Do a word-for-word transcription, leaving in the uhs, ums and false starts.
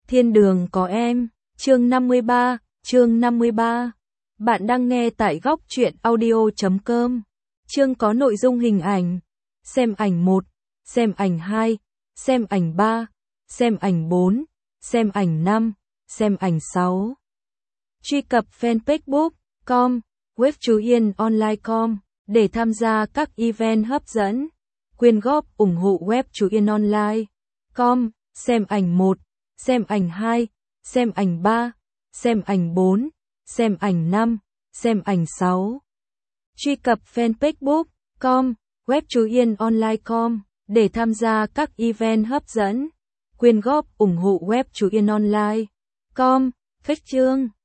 Thiên đường có em, chương năm mươi ba, chương năm mươi ba. Bạn đang nghe tại góc truyện audio chấm com. Chương có nội dung hình ảnh. Xem ảnh một, xem ảnh hai, xem ảnh ba, xem ảnh bốn, xem ảnh năm, xem ảnh sáu. Truy cập fanpage book chấm com, web trú yên online chấm com để tham gia các event hấp dẫn. Quyên góp ủng hộ web trú yên online chấm com, xem ảnh một, xem ảnh hai, xem ảnh ba, xem ảnh bốn, xem ảnh năm, xem ảnh sáu. Truy cập fanpage book chấm com, web trú yên online chấm com để tham gia các event hấp dẫn. Quyên góp ủng hộ web trú yên online chấm com. Phết chương